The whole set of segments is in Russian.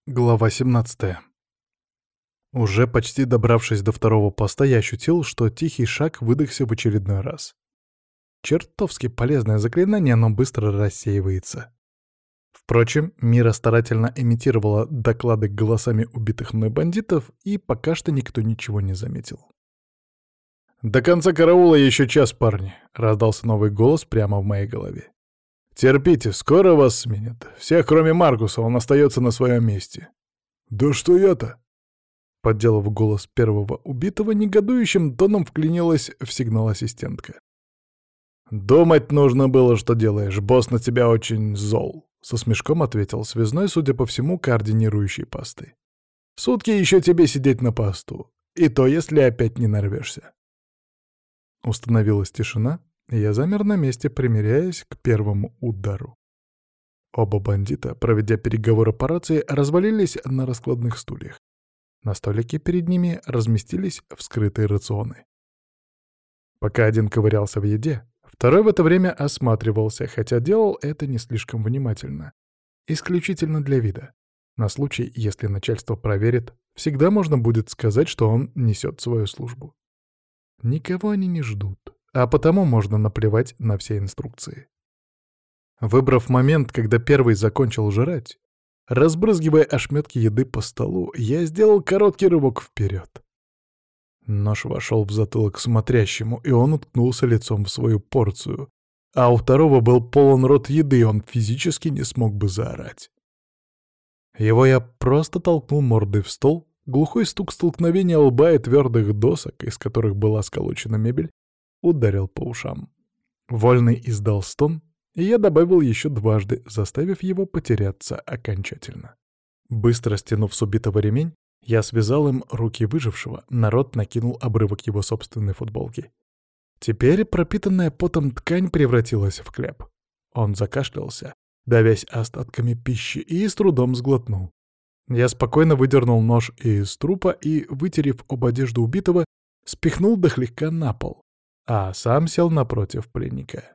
Глава 17. Уже почти добравшись до второго поста, я ощутил, что тихий шаг выдохся в очередной раз. Чертовски полезное заклинание, но быстро рассеивается. Впрочем, Мира старательно имитировала доклады голосами убитых мной бандитов, и пока что никто ничего не заметил. «До конца караула еще час, парни!» — раздался новый голос прямо в моей голове. «Терпите, скоро вас сменят. Всех, кроме Маркуса, он остается на своем месте». «Да что я-то?» Подделав голос первого убитого, негодующим тоном вклинилась в сигнал ассистентка. «Думать нужно было, что делаешь. Босс на тебя очень зол», — со смешком ответил связной, судя по всему, координирующий посты. «Сутки еще тебе сидеть на посту. И то, если опять не нарвешься». Установилась тишина, и я замер на месте, примиряясь к первому удару. Оба бандита, проведя переговоры по рации, развалились на раскладных стульях. На столике перед ними разместились вскрытые рационы. Пока один ковырялся в еде, второй в это время осматривался, хотя делал это не слишком внимательно. Исключительно для вида. На случай, если начальство проверит, всегда можно будет сказать, что он несет свою службу. Никого они не ждут, а потому можно наплевать на все инструкции. Выбрав момент, когда первый закончил жрать, разбрызгивая ошметки еды по столу, я сделал короткий рывок вперед. Нож вошел в затылок смотрящему, и он уткнулся лицом в свою порцию, а у второго был полон рот еды, и он физически не смог бы заорать. Его я просто толкнул мордой в стол, глухой стук столкновения лба и твердых досок, из которых была сколочена мебель, ударил по ушам. Вольный издал стон, и я добавил еще дважды, заставив его потеряться окончательно. Быстро стянув с убитого ремень, я связал им руки выжившего, народ накинул обрывок его собственной футболки. Теперь пропитанная потом ткань превратилась в кляп. Он закашлялся, давясь остатками пищи, и с трудом сглотнул. Я спокойно выдернул нож из трупа и, вытерев об одежду убитого, спихнул дохлегка на пол, а сам сел напротив пленника.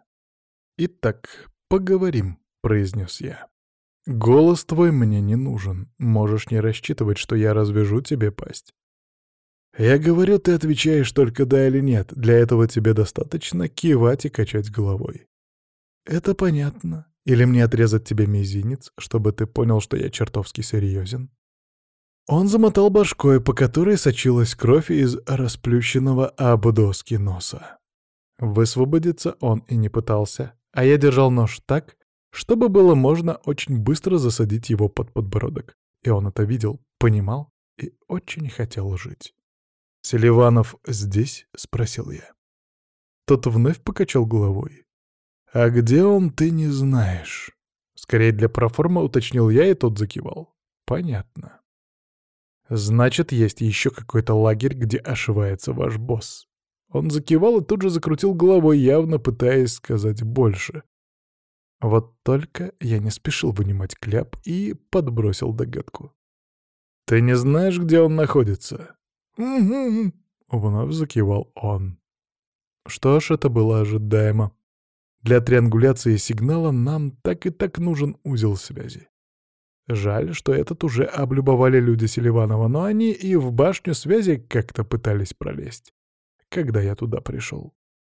«Итак, поговорим», — произнес я. «Голос твой мне не нужен. Можешь не рассчитывать, что я развяжу тебе пасть. Я говорю, ты отвечаешь только да или нет. Для этого тебе достаточно кивать и качать головой. Это понятно. Или мне отрезать тебе мизинец, чтобы ты понял, что я чертовски серьезен?» Он замотал башкой, по которой сочилась кровь из расплющенного об доски носа. Высвободиться он и не пытался, а я держал нож так, чтобы было можно очень быстро засадить его под подбородок. И он это видел, понимал и очень хотел жить. «Селиванов здесь?» — спросил я. Тот вновь покачал головой. «А где он, ты не знаешь?» Скорее для проформы уточнил я, и тот закивал. «Понятно. Значит, есть еще какой-то лагерь, где ошивается ваш босс». Он закивал и тут же закрутил головой, явно пытаясь сказать больше. Вот только я не спешил вынимать кляп и подбросил догадку. «Ты не знаешь, где он находится?» «Угу», — вновь закивал он. Что ж, это было ожидаемо. Для триангуляции сигнала нам так и так нужен узел связи. Жаль, что этот уже облюбовали люди Селиванова, но они и в башню связи как-то пытались пролезть, когда я туда пришел.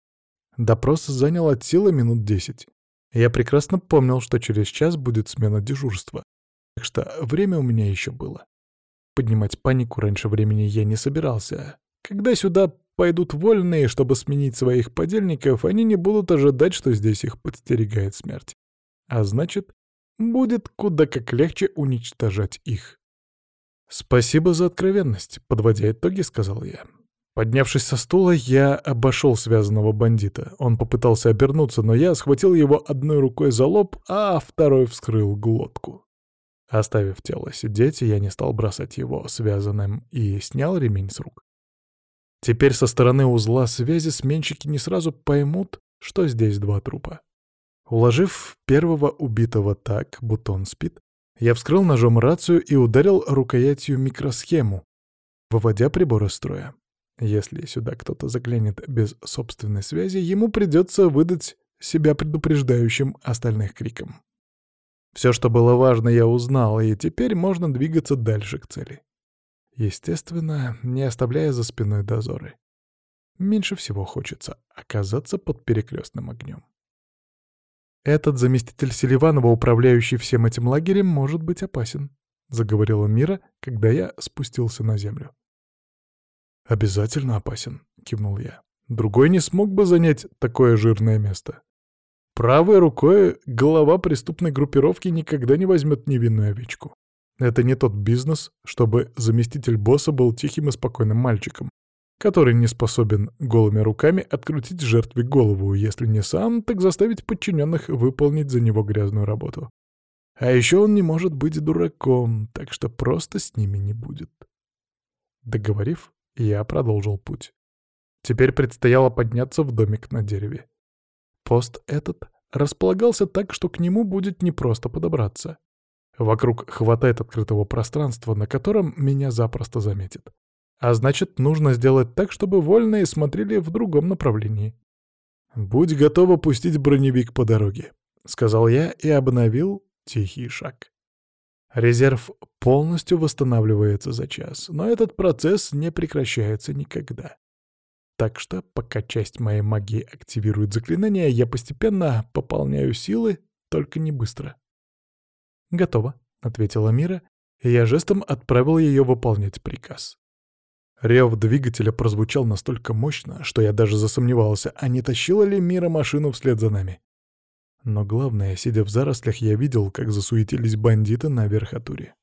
Допрос занял от силы минут 10. Я прекрасно помнил, что через час будет смена дежурства, так что время у меня еще было. Поднимать панику раньше времени я не собирался. Когда сюда пойдут вольные, чтобы сменить своих подельников, они не будут ожидать, что здесь их подстерегает смерть. А значит, будет куда как легче уничтожать их. «Спасибо за откровенность», — подводя итоги, сказал я. Поднявшись со стула, я обошел связанного бандита. Он попытался обернуться, но я схватил его одной рукой за лоб, а второй вскрыл глотку. Оставив тело сидеть, я не стал бросать его связанным и снял ремень с рук. Теперь со стороны узла связи сменщики не сразу поймут, что здесь два трупа. Уложив первого убитого так, будто он спит, я вскрыл ножом рацию и ударил рукоятью микросхему, выводя прибор из строя. Если сюда кто-то заглянет без собственной связи, ему придется выдать себя предупреждающим остальных криком. Все, что было важно, я узнал, и теперь можно двигаться дальше к цели. Естественно, не оставляя за спиной дозоры. Меньше всего хочется оказаться под перекрестным огнем. «Этот заместитель Селиванова, управляющий всем этим лагерем, может быть опасен», — заговорила Мира, когда я спустился на землю. «Обязательно опасен», — кивнул я. «Другой не смог бы занять такое жирное место. Правой рукой глава преступной группировки никогда не возьмет невинную овечку. Это не тот бизнес, чтобы заместитель босса был тихим и спокойным мальчиком, который не способен голыми руками открутить жертве голову, если не сам, так заставить подчиненных выполнить за него грязную работу. А еще он не может быть дураком, так что просто с ними не будет». Договорив, я продолжил путь. Теперь предстояло подняться в домик на дереве. Пост этот располагался так, что к нему будет непросто подобраться. Вокруг хватает открытого пространства, на котором меня запросто заметят. А значит, нужно сделать так, чтобы вольные смотрели в другом направлении. «Будь готова пустить броневик по дороге», — сказал я и обновил тихий шаг. Резерв полностью восстанавливается за час, но этот процесс не прекращается никогда. Так что, пока часть моей магии активирует заклинания, я постепенно пополняю силы, только не быстро. «Готово», — ответила Мира, и я жестом отправил ее выполнять приказ. Рев двигателя прозвучал настолько мощно, что я даже засомневался, а не тащила ли Мира машину вслед за нами. Но главное, сидя в зарослях, я видел, как засуетились бандиты на верхотуре.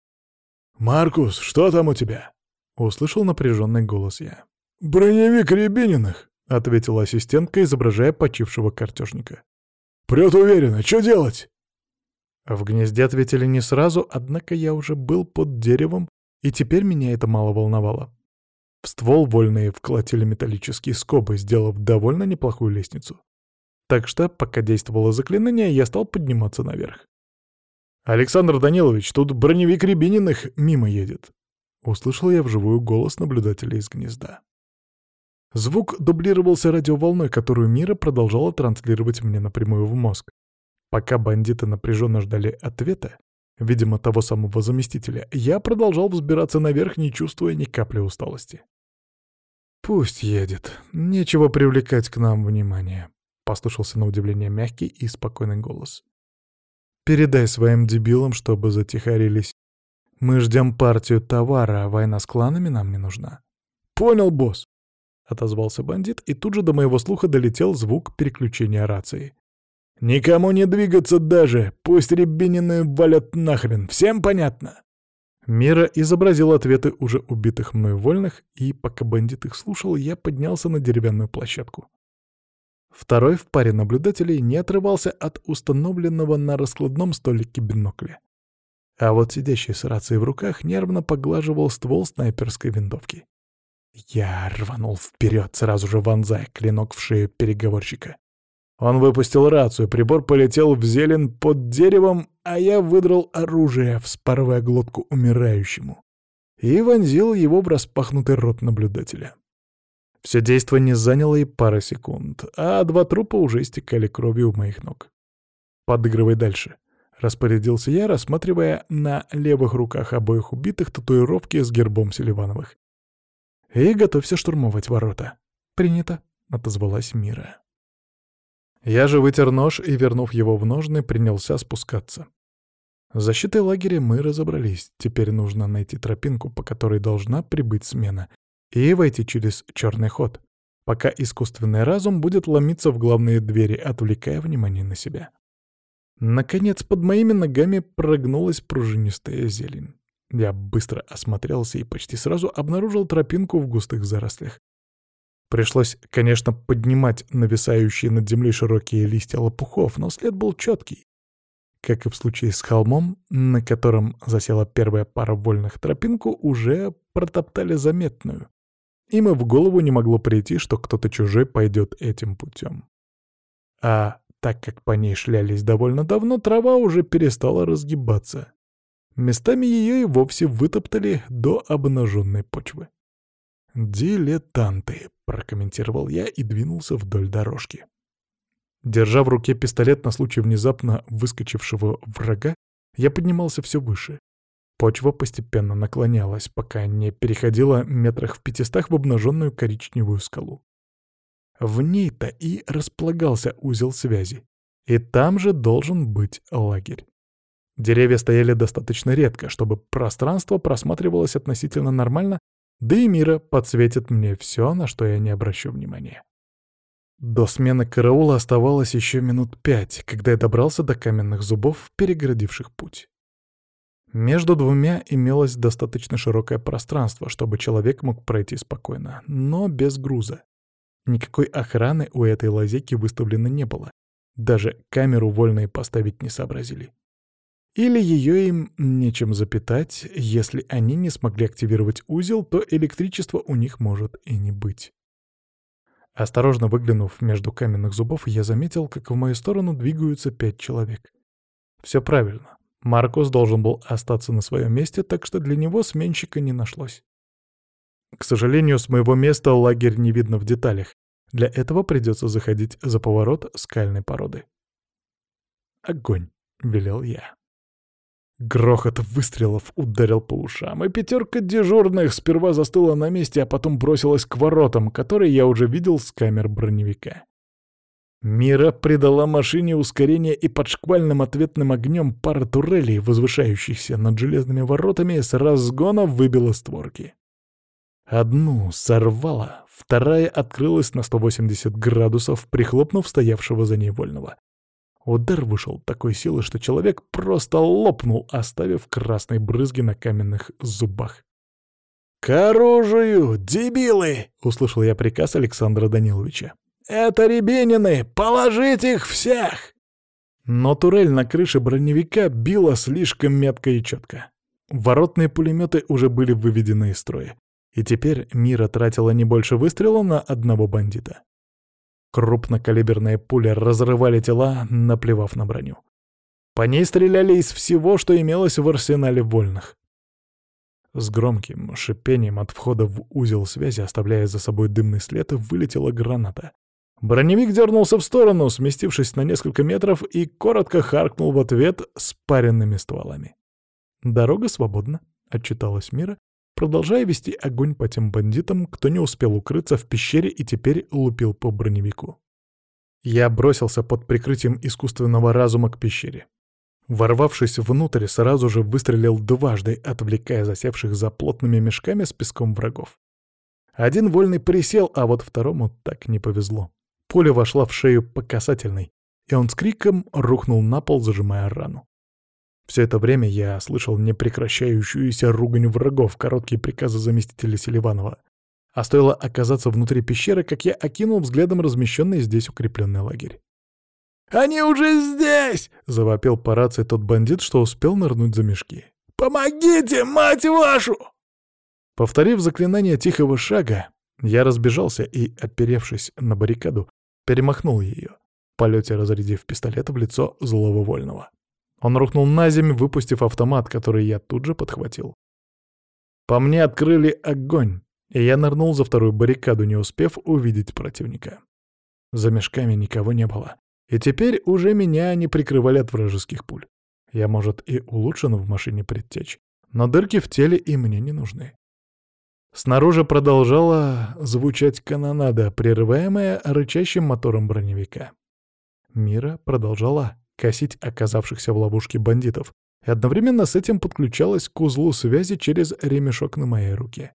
«Маркус, что там у тебя?» — услышал напряженный голос я. «Броневик Рябининых», — ответила ассистентка, изображая почившего картежника. «Прет уверенно, что делать?» В гнезде ответили не сразу, однако я уже был под деревом, и теперь меня это мало волновало. В ствол вольные вколотили металлические скобы, сделав довольно неплохую лестницу. Так что, пока действовало заклинание, я стал подниматься наверх. «Александр Данилович, тут броневик Рябининых мимо едет», — услышал я вживую голос наблюдателя из гнезда. Звук дублировался радиоволной, которую Мира продолжала транслировать мне напрямую в мозг. Пока бандиты напряженно ждали ответа, видимо, того самого заместителя, я продолжал взбираться наверх, не чувствуя ни капли усталости. «Пусть едет. Нечего привлекать к нам внимание», — послышался на удивление мягкий и спокойный голос. «Передай своим дебилам, чтобы затихарились. Мы ждем партию товара, а война с кланами нам не нужна». «Понял, босс», — отозвался бандит, и тут же до моего слуха долетел звук переключения рации. «Никому не двигаться даже! Пусть Рябинины валят нахрен! Всем понятно?» Мира изобразил ответы уже убитых мной вольных, и пока бандит их слушал, я поднялся на деревянную площадку. Второй в паре наблюдателей не отрывался от установленного на раскладном столике бинокля. А вот сидящий с рацией в руках нервно поглаживал ствол снайперской винтовки. Я рванул вперед, сразу же вонзая клинок в шею переговорщика. Он выпустил рацию, прибор полетел в зелень под деревом, а я выдрал оружие, вспарывая глотку умирающему, и вонзил его в распахнутый рот наблюдателя. Все действо не заняло и пары секунд, а два трупа уже истекали кровью у моих ног. «Подыгрывай дальше», — распорядился я, рассматривая на левых руках обоих убитых татуировки с гербом Селивановых. «И готовься штурмовать ворота». «Принято», — отозвалась Мира. Я же вытер нож и, вернув его в ножны, принялся спускаться. С защитой лагеря мы разобрались. Теперь нужно найти тропинку, по которой должна прибыть смена, и войти через черный ход, пока искусственный разум будет ломиться в главные двери, отвлекая внимание на себя. Наконец, под моими ногами прогнулась пружинистая зелень. Я быстро осмотрелся и почти сразу обнаружил тропинку в густых зарослях. Пришлось, конечно, поднимать нависающие над землей широкие листья лопухов, но след был четкий. Как и в случае с холмом, на котором засела первая пара вольных, тропинку уже протоптали заметную. Им и в голову не могло прийти, что кто-то чужой пойдет этим путем. А так как по ней шлялись довольно давно, трава уже перестала разгибаться. Местами ее и вовсе вытоптали до обнаженной почвы. «Дилетанты», — прокомментировал я и двинулся вдоль дорожки. Держа в руке пистолет на случай внезапно выскочившего врага, я поднимался все выше. Почва постепенно наклонялась, пока не переходила метрах в 500 в обнаженную коричневую скалу. В ней-то и располагался узел связи. И там же должен быть лагерь. Деревья стояли достаточно редко, чтобы пространство просматривалось относительно нормально, да и Мира подсветит мне все, на что я не обращу внимания. До смены караула оставалось еще минут 5, когда я добрался до каменных зубов, перегородивших путь. Между двумя имелось достаточно широкое пространство, чтобы человек мог пройти спокойно, но без груза. Никакой охраны у этой лазейки выставлено не было. Даже камеру вольные поставить не сообразили. Или ее им нечем запитать, если они не смогли активировать узел, то электричества у них может и не быть. Осторожно выглянув между каменных зубов, я заметил, как в мою сторону двигаются 5 человек. Все правильно. Маркус должен был остаться на своем месте, так что для него сменщика не нашлось. К сожалению, с моего места лагерь не видно в деталях. Для этого придется заходить за поворот скальной породы. «Огонь!» — велел я. Грохот выстрелов ударил по ушам, и 5 дежурных сперва застыла на месте, а потом бросилась к воротам, которые я уже видел с камер броневика. Мира придала машине ускорение, и под шквальным ответным огнем пара турелей, возвышающихся над железными воротами, с разгона выбила створки. Одну сорвала, вторая открылась на 180 градусов, прихлопнув стоявшего за ней вольного. Удар вышел такой силы, что человек просто лопнул, оставив красные брызги на каменных зубах. «К оружию, дебилы!» — услышал я приказ Александра Даниловича. «Это рябинины! Положить их всех!» Но турель на крыше броневика била слишком метко и четко. Воротные пулеметы уже были выведены из строя, и теперь Мира тратила не больше выстрела на одного бандита. Крупнокалиберные пули разрывали тела, наплевав на броню. По ней стреляли из всего, что имелось в арсенале вольных. С громким шипением от входа в узел связи, оставляя за собой дымный след, вылетела граната. Броневик дернулся в сторону, сместившись на несколько метров, и коротко харкнул в ответ спаренными стволами. «Дорога свободна», — отчиталась Мира, продолжая вести огонь по тем бандитам, кто не успел укрыться в пещере и теперь лупил по броневику. Я бросился под прикрытием искусственного разума к пещере. Ворвавшись внутрь, сразу же выстрелил дважды, отвлекая засевших за плотными мешками с песком врагов. Один вольный присел, а вот второму так не повезло. Пуля вошла в шею по касательной, и он с криком рухнул на пол, зажимая рану. Все это время я слышал непрекращающуюся ругань врагов, короткие приказы заместителя Селиванова. А стоило оказаться внутри пещеры, как я окинул взглядом размещенный здесь укрепленный лагерь. «Они уже здесь!» — завопил по рации тот бандит, что успел нырнуть за мешки. «Помогите, мать вашу!» Повторив заклинание тихого шага, я разбежался и, оперевшись на баррикаду, перемахнул ее, в полете разрядив пистолет в лицо злого вольного. Он рухнул на землю, выпустив автомат, который я тут же подхватил. По мне открыли огонь, и я нырнул за вторую баррикаду, не успев увидеть противника. За мешками никого не было, и теперь уже меня не прикрывали от вражеских пуль. Я, может, и улучшен в машине предтеч, но дырки в теле и мне не нужны. Снаружи продолжала звучать канонада, прерываемая рычащим мотором броневика. Мира продолжала косить оказавшихся в ловушке бандитов, и одновременно с этим подключалась к узлу связи через ремешок на моей руке.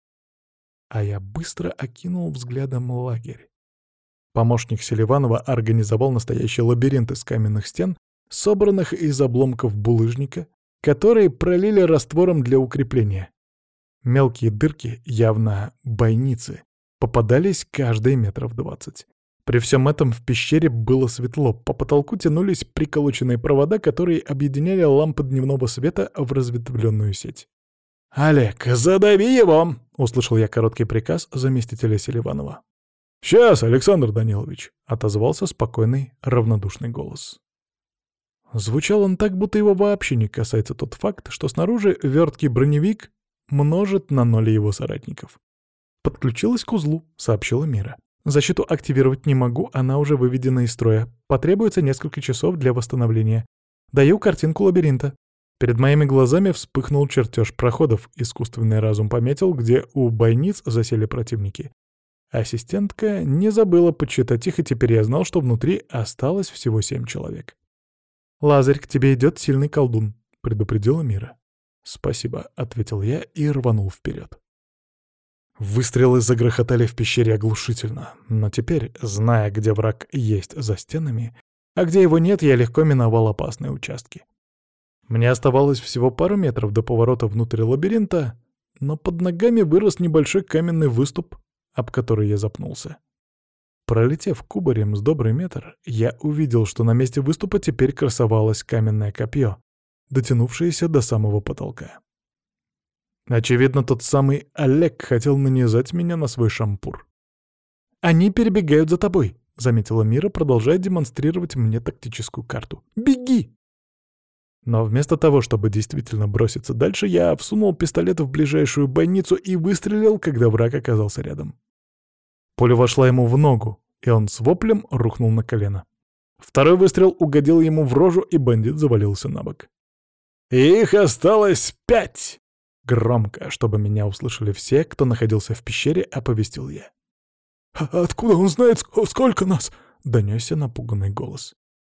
А я быстро окинул взглядом лагерь. Помощник Селиванова организовал настоящий лабиринт из каменных стен, собранных из обломков булыжника, которые пролили раствором для укрепления. Мелкие дырки, явно бойницы, попадались каждые метров 20. При всем этом в пещере было светло, по потолку тянулись приколоченные провода, которые объединяли лампы дневного света в разветвленную сеть. «Олег, задави его!» — услышал я короткий приказ заместителя Селиванова. «Сейчас, Александр Данилович!» — отозвался спокойный, равнодушный голос. Звучал он так, будто его вообще не касается тот факт, что снаружи верткий броневик множит на 0 его соратников. «Подключилась к узлу», — сообщила Мира. Защиту активировать не могу, она уже выведена из строя. Потребуется несколько часов для восстановления. Даю картинку лабиринта. Перед моими глазами вспыхнул чертеж проходов. Искусственный разум пометил, где у бойниц засели противники. Ассистентка не забыла подсчитать их, и теперь я знал, что внутри осталось всего 7 человек. «Лазарь, к тебе идет сильный колдун», — предупредила Мира. «Спасибо», — ответил я и рванул вперед. Выстрелы загрохотали в пещере оглушительно, но теперь, зная, где враг есть за стенами, а где его нет, я легко миновал опасные участки. Мне оставалось всего пару метров до поворота внутрь лабиринта, но под ногами вырос небольшой каменный выступ, об который я запнулся. Пролетев кубарем с добрый метр, я увидел, что на месте выступа теперь красовалось каменное копье, дотянувшееся до самого потолка. Очевидно, тот самый Олег хотел нанизать меня на свой шампур. «Они перебегают за тобой», — заметила Мира, продолжая демонстрировать мне тактическую карту. «Беги!» Но вместо того, чтобы действительно броситься дальше, я всунул пистолет в ближайшую бойницу и выстрелил, когда враг оказался рядом. Пуля вошла ему в ногу, и он с воплем рухнул на колено. Второй выстрел угодил ему в рожу, и бандит завалился на бок. «Их осталось 5!» Громко, чтобы меня услышали все, кто находился в пещере, оповестил я. «Откуда он знает, сколько нас?» — донесся напуганный голос.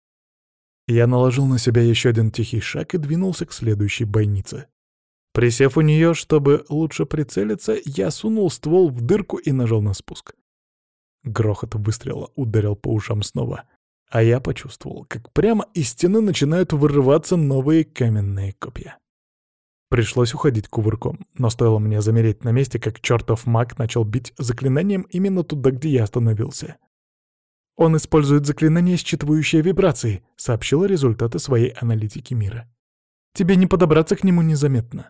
Я наложил на себя еще один тихий шаг и двинулся к следующей бойнице. Присев у нее, чтобы лучше прицелиться, я сунул ствол в дырку и нажал на спуск. Грохот выстрела ударил по ушам снова, а я почувствовал, как прямо из стены начинают вырываться новые каменные копья. Пришлось уходить кувырком, но стоило мне замереть на месте, как чертов маг начал бить заклинанием именно туда, где я остановился. «Он использует заклинание, считывающее вибрации», — сообщила результаты своей аналитики Мира. «Тебе не подобраться к нему незаметно».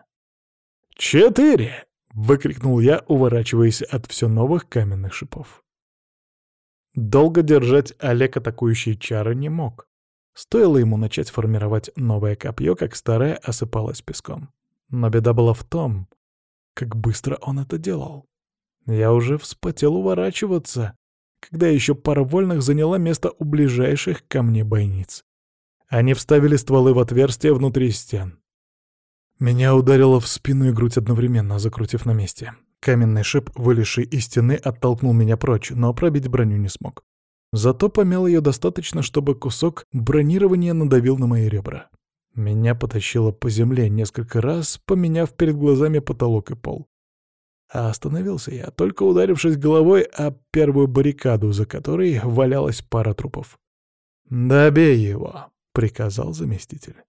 4! — выкрикнул я, уворачиваясь от все новых каменных шипов. Долго держать Олег атакующие чары не мог. Стоило ему начать формировать новое копье, как старое осыпалось песком. Но беда была в том, как быстро он это делал. Я уже вспотел уворачиваться, когда еще пара вольных заняла место у ближайших ко мне бойниц. Они вставили стволы в отверстия внутри стен. Меня ударило в спину и грудь одновременно, закрутив на месте. Каменный шип, вылезший из стены, оттолкнул меня прочь, но пробить броню не смог. Зато помял ее достаточно, чтобы кусок бронирования надавил на мои ребра. Меня потащило по земле несколько раз, поменяв перед глазами потолок и пол. А остановился я, только ударившись головой о первую баррикаду, за которой валялась пара трупов. «Добей его», — приказал заместитель.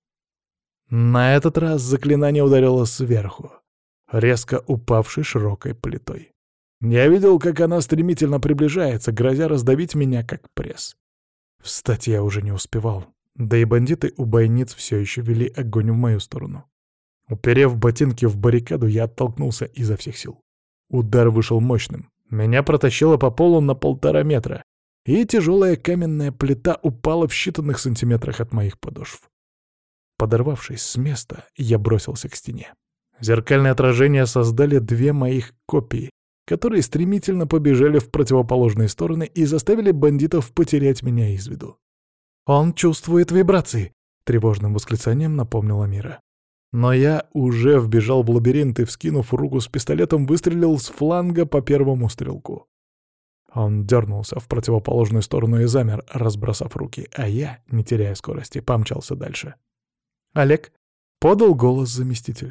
На этот раз заклинание ударило сверху, резко упавшей широкой плитой. Я видел, как она стремительно приближается, грозя раздавить меня, как пресс. Встать я уже не успевал, да и бандиты у бойниц все еще вели огонь в мою сторону. Уперев ботинки в баррикаду, я оттолкнулся изо всех сил. Удар вышел мощным. Меня протащило по полу на 1,5 метра, и тяжелая каменная плита упала в считанных сантиметрах от моих подошв. Подорвавшись с места, я бросился к стене. Зеркальные отражения создали 2 моих копии, которые стремительно побежали в противоположные стороны и заставили бандитов потерять меня из виду. «Он чувствует вибрации!» — тревожным восклицанием напомнила Мира. Но я уже вбежал в лабиринт и, вскинув руку с пистолетом, выстрелил с фланга по первому стрелку. Он дернулся в противоположную сторону и замер, разбросав руки, а я, не теряя скорости, помчался дальше. «Олег!» — подал голос заместитель.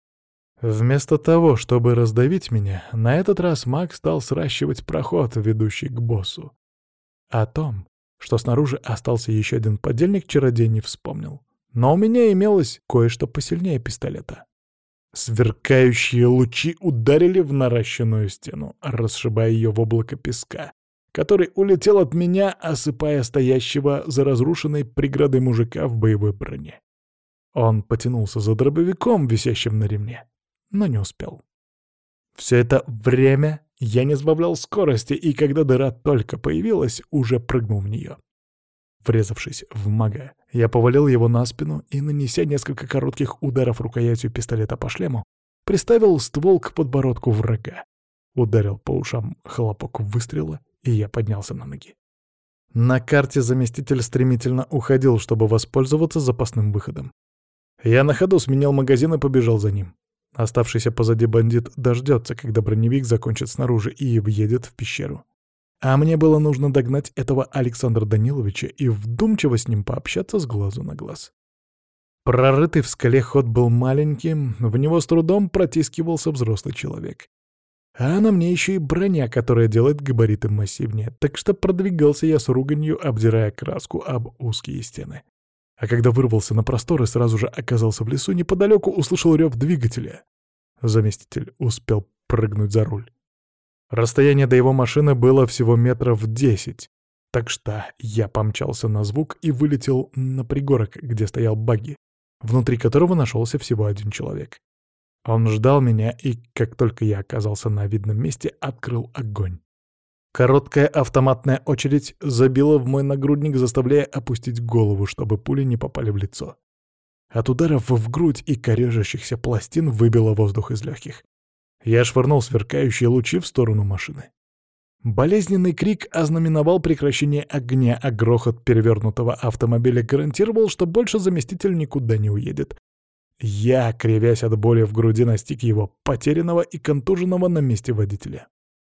Вместо того, чтобы раздавить меня, на этот раз маг стал сращивать проход, ведущий к боссу. О том, что снаружи остался еще один подельник, чародей не вспомнил. Но у меня имелось кое-что посильнее пистолета. Сверкающие лучи ударили в наращенную стену, расшибая ее в облако песка, который улетел от меня, осыпая стоящего за разрушенной преградой мужика в боевой броне. Он потянулся за дробовиком, висящим на ремне, но не успел. Все это время я не сбавлял скорости, и когда дыра только появилась, уже прыгнул в нее. Врезавшись в мага, я повалил его на спину и, нанеся несколько коротких ударов рукоятью пистолета по шлему, приставил ствол к подбородку врага. Ударил по ушам хлопок выстрела, и я поднялся на ноги. На карте заместитель стремительно уходил, чтобы воспользоваться запасным выходом. Я на ходу сменил магазин и побежал за ним. Оставшийся позади бандит дождется, когда броневик закончит снаружи и въедет в пещеру. А мне было нужно догнать этого Александра Даниловича и вдумчиво с ним пообщаться с глазу на глаз. Прорытый в скале ход был маленьким, в него с трудом протискивался взрослый человек. А на мне еще и броня, которая делает габариты массивнее, так что продвигался я с руганью, обдирая краску об узкие стены. А когда вырвался на простор и сразу же оказался в лесу, неподалеку услышал рев двигателя. Заместитель успел прыгнуть за руль. Расстояние до его машины было всего метров 10, так что я помчался на звук и вылетел на пригорок, где стоял багги, внутри которого нашелся всего один человек. Он ждал меня и, как только я оказался на видном месте, открыл огонь. Короткая автоматная очередь забила в мой нагрудник, заставляя опустить голову, чтобы пули не попали в лицо. От ударов в грудь и корежащихся пластин выбило воздух из легких. Я швырнул сверкающие лучи в сторону машины. Болезненный крик ознаменовал прекращение огня, а грохот перевернутого автомобиля гарантировал, что больше заместитель никуда не уедет. Я, кривясь от боли в груди, настиг его, потерянного и контуженного на месте водителя.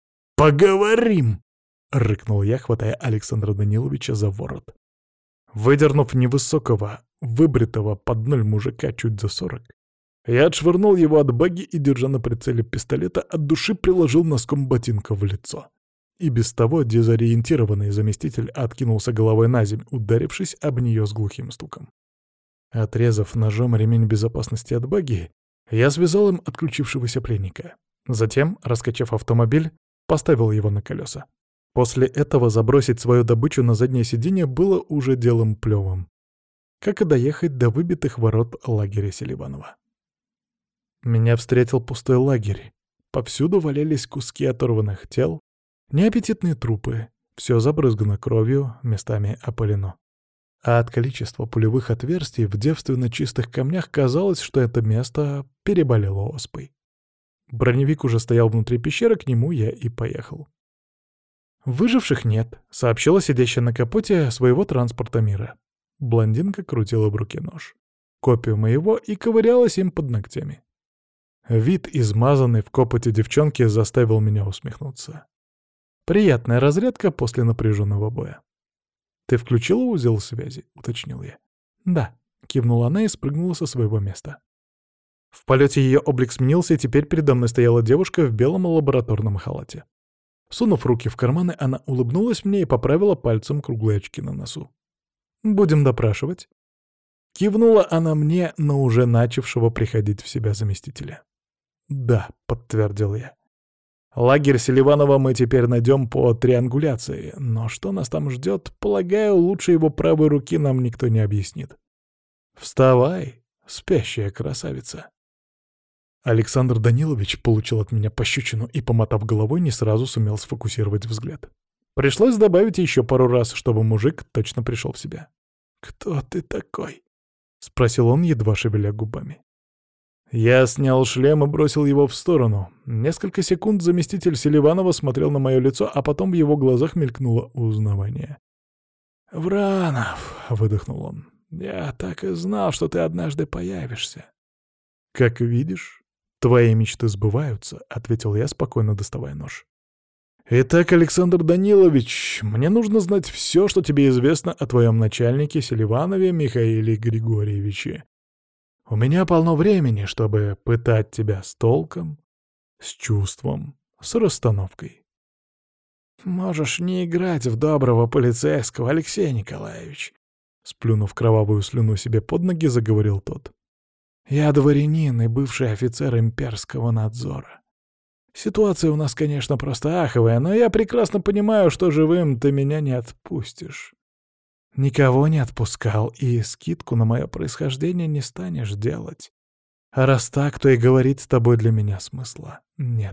«Поговорим!» — рыкнул я, хватая Александра Даниловича за ворот. Выдернув невысокого, выбритого под ноль мужика чуть за 40, я отшвырнул его от багги и, держа на прицеле пистолета, от души приложил носком ботинка в лицо. И без того дезориентированный заместитель откинулся головой наземь, ударившись об нее с глухим стуком. Отрезав ножом ремень безопасности от багги, я связал им отключившегося пленника. Затем, раскачав автомобиль, поставил его на колеса. После этого забросить свою добычу на заднее сиденье было уже делом плевым. Как и доехать до выбитых ворот лагеря Селиванова. Меня встретил пустой лагерь. Повсюду валялись куски оторванных тел, неаппетитные трупы, все забрызгано кровью, местами опылено. А от количества пулевых отверстий в девственно чистых камнях казалось, что это место переболело оспой. Броневик уже стоял внутри пещеры, к нему я и поехал. «Выживших нет», — сообщила сидящая на капоте своего транспорта Мира. Блондинка крутила в руке нож, копию моего, и ковырялась им под ногтями. Вид, измазанный в копоти девчонки, заставил меня усмехнуться. Приятная разрядка после напряженного боя. «Ты включила узел связи?» — уточнил я. «Да», — кивнула она и спрыгнула со своего места. В полете ее облик сменился, и теперь передо мной стояла девушка в белом лабораторном халате. Сунув руки в карманы, она улыбнулась мне и поправила пальцем круглые очки на носу. «Будем допрашивать». Кивнула она мне на уже начавшего приходить в себя заместителя. «Да», — подтвердил я. «Лагерь Селиванова мы теперь найдем по триангуляции, но что нас там ждет, полагаю, лучше его правой руки нам никто не объяснит. Вставай, спящая красавица». Александр Данилович получил от меня пощечину и, помотав головой, не сразу сумел сфокусировать взгляд. Пришлось добавить еще пару раз, чтобы мужик точно пришел в себя. «Кто ты такой?» — спросил он, едва шевеля губами. Я снял шлем и бросил его в сторону. Несколько секунд заместитель Селиванова смотрел на мое лицо, а потом в его глазах мелькнуло узнавание. «Вранов», — выдохнул он, — «я так и знал, что ты однажды появишься». «Как видишь, твои мечты сбываются», — ответил я, спокойно доставая нож. «Итак, Александр Данилович, мне нужно знать все, что тебе известно о твоем начальнике Селиванове Михаиле Григорьевиче. У меня полно времени, чтобы пытать тебя с толком, с чувством, с расстановкой». «Можешь не играть в доброго полицейского, Алексей Николаевич», — сплюнув кровавую слюну себе под ноги, заговорил тот. «Я дворянин и бывший офицер имперского надзора. Ситуация у нас, конечно, просто аховая, но я прекрасно понимаю, что живым ты меня не отпустишь. Никого не отпускал, и скидку на мое происхождение не станешь делать. А раз так, то и говорить с тобой для меня смысла нет».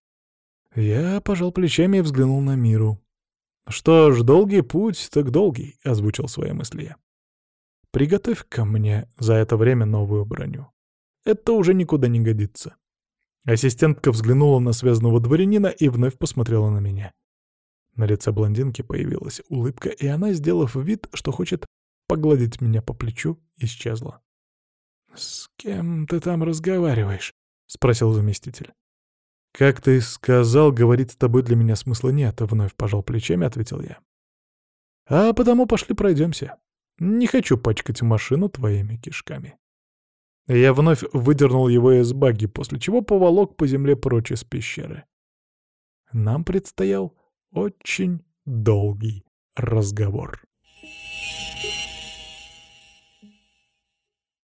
Я пожал плечами и взглянул на Миру. «Что ж, долгий путь, так долгий», — озвучил свои мысли я. «Приготовь ко мне за это время новую броню. Это уже никуда не годится». Ассистентка взглянула на связанного дворянина и вновь посмотрела на меня. На лице блондинки появилась улыбка, и она, сделав вид, что хочет погладить меня по плечу, исчезла. «С кем ты там разговариваешь?» — спросил заместитель. «Как ты сказал, говорить с тобой для меня смысла нет», — вновь пожал плечами, ответил я. «А потому пошли пройдемся. Не хочу пачкать машину твоими кишками». Я вновь выдернул его из багги, после чего поволок по земле прочь из пещеры. Нам предстоял очень долгий разговор.